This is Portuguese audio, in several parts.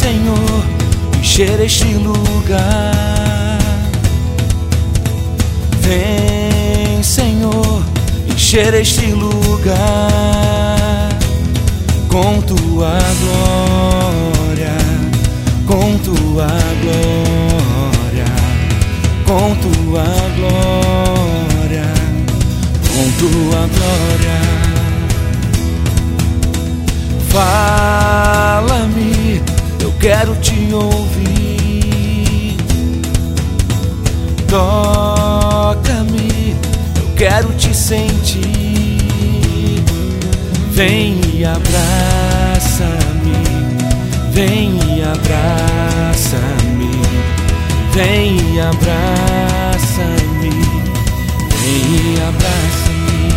Senhor, encher este lugar. Vem, Senhor, encher este lugar com tua glória, com tua glória, com tua glória, com tua glória. Fala-me, eu quero te ouvir. Toca-me, eu quero te sentir. Vem e abraça-me, vem e abraça-me, vem e abraça-me, vem e abraça-me.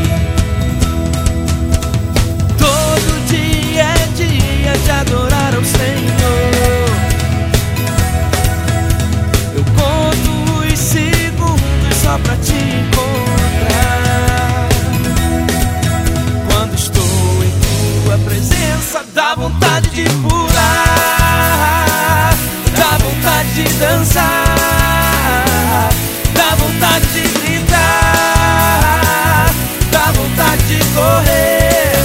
Todo dia é dia de adorar ao Senhor. Eu conto os segundos só pra te encontrar. Quando estou em tua presença, dá vontade de pular, dá vontade de dançar, dá vontade de gritar, dá vontade de correr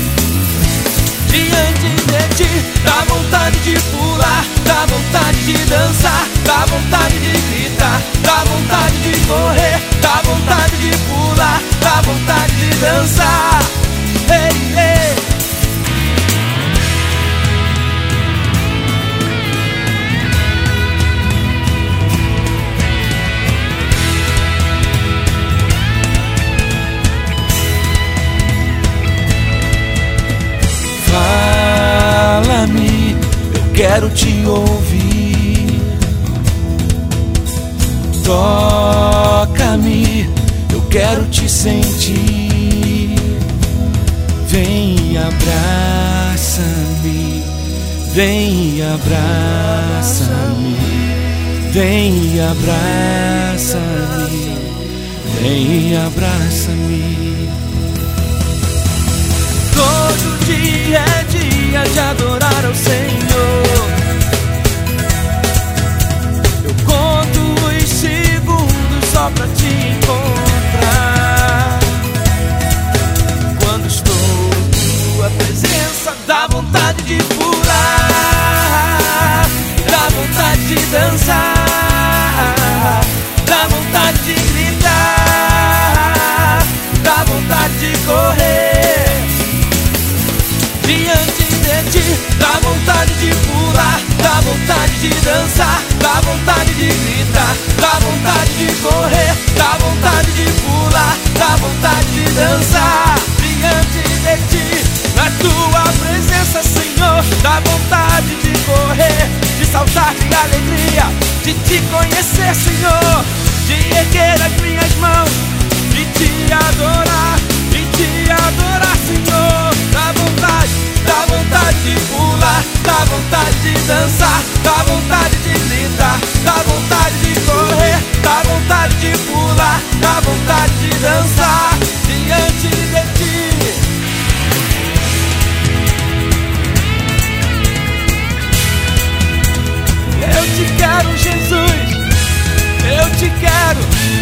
diante de ti. Dá vontade de pular, dá vontade de dançar, dá vontade de gritar, dá vontade de correr, dá vontade de pular, dá vontade de dançar. Ei, ei. Fala-me, eu quero te ouvir. Toca-me, eu quero te sentir. Vem e abraça-me, vem e abraça-me, vem e abraça-me, vem e abraça-me. Todo dia é dia de adorar ao Senhor. Eu conto os segundos só pra te encontrar. Quando estou em tua presença, dá vontade de pular, dá vontade de dançar, dá vontade de gritar, dá vontade de correr diante de ti. Dá vontade de pular, dá vontade de dançar, dá vontade de gritar, dá vontade de correr, dá vontade de pular, dá vontade de dançar diante de ti. Na tua presença, Senhor, dá vontade de correr, de saltar de alegria, de te conhecer, Senhor, de erguer as minhas mãos, de te adorar, Senhor. Dá vontade de pular, dá vontade de dançar, dá vontade de gritar, dá vontade de correr, dá vontade de pular, dá vontade de dançar diante de ti. Eu te quero, Jesus, eu te quero.